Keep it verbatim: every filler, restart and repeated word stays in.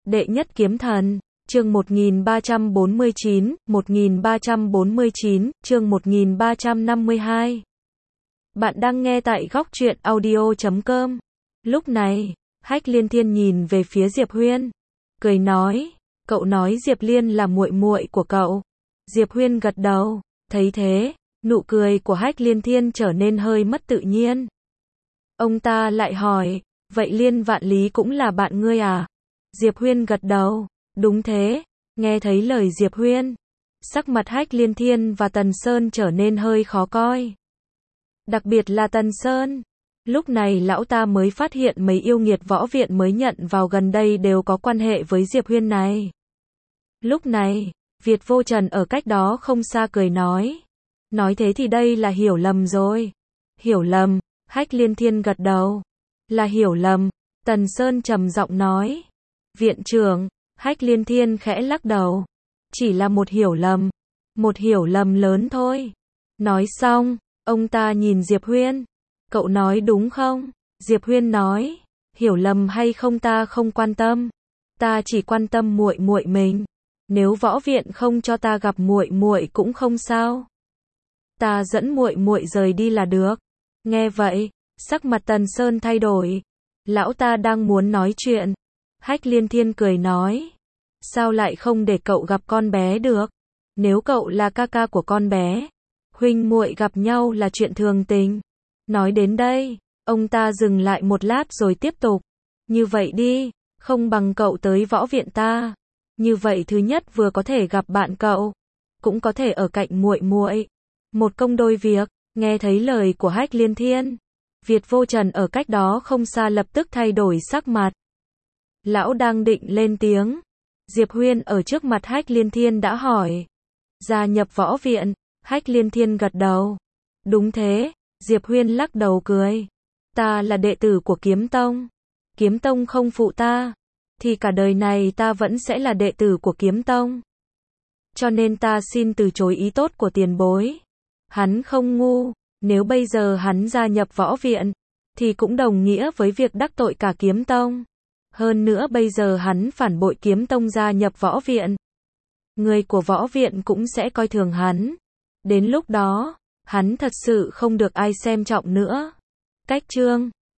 Đệ nhất kiếm thần, chương một nghìn ba trăm bốn mươi chín, một nghìn ba trăm bốn mươi chín, chương một nghìn ba trăm năm mươi hai. Bạn đang nghe tại góc truyện audio chấm com. Lúc này, Hách Liên Thiên nhìn về phía Diệp Huyên, cười nói, cậu nói Diệp Liên là muội muội của cậu. Diệp Huyên gật đầu, thấy thế, nụ cười của Hách Liên Thiên trở nên hơi mất tự nhiên. Ông ta lại hỏi, vậy Liên Vạn Lý cũng là bạn ngươi à? Diệp Huyên gật đầu, đúng thế. Nghe thấy lời Diệp Huyên, sắc mặt Hách Liên Thiên và Tần Sơn trở nên hơi khó coi. Đặc biệt là Tần Sơn. Lúc này lão ta mới phát hiện mấy yêu nghiệt võ viện mới nhận vào gần đây đều có quan hệ với Diệp Huyên này. Lúc này, Việt Vô Trần ở cách đó không xa cười nói. Nói thế thì đây là hiểu lầm rồi. Hiểu lầm, Hách Liên Thiên gật đầu. Là hiểu lầm, Tần Sơn trầm giọng nói. Viện trưởng, Hách Liên Thiên khẽ lắc đầu. Chỉ là một hiểu lầm. Một hiểu lầm lớn thôi. Nói xong, ông ta nhìn Diệp Huyên. Cậu nói đúng không? Diệp Huyên nói. Hiểu lầm hay không ta không quan tâm. Ta chỉ quan tâm muội muội mình. Nếu võ viện không cho ta gặp muội muội cũng không sao. Ta dẫn muội muội rời đi là được. Nghe vậy, sắc mặt Tần Sơn thay đổi. Lão ta đang muốn nói chuyện. Hách Liên Thiên cười nói. Sao lại không để cậu gặp con bé được? Nếu cậu là ca ca của con bé, huynh muội gặp nhau là chuyện thường tình. Nói đến đây, ông ta dừng lại một lát rồi tiếp tục. Như vậy đi, không bằng cậu tới võ viện ta. Như vậy thứ nhất vừa có thể gặp bạn cậu, cũng có thể ở cạnh muội muội. Một công đôi việc. Nghe thấy lời của Hách Liên Thiên, Việt Vô Trần ở cách đó không xa lập tức thay đổi sắc mặt. Lão đang định lên tiếng. Diệp Huyên ở trước mặt Hách Liên Thiên đã hỏi. Gia nhập võ viện. Hách Liên Thiên gật đầu. Đúng thế. Diệp Huyên lắc đầu cười. Ta là đệ tử của Kiếm Tông. Kiếm Tông không phụ ta, thì cả đời này ta vẫn sẽ là đệ tử của Kiếm Tông. Cho nên ta xin từ chối ý tốt của tiền bối. Hắn không ngu. Nếu bây giờ hắn gia nhập võ viện, thì cũng đồng nghĩa với việc đắc tội cả Kiếm Tông. Hơn nữa bây giờ hắn phản bội Kiếm Tông gia nhập võ viện. Người của võ viện cũng sẽ coi thường hắn. Đến lúc đó, hắn thật sự không được ai xem trọng nữa. Cách chương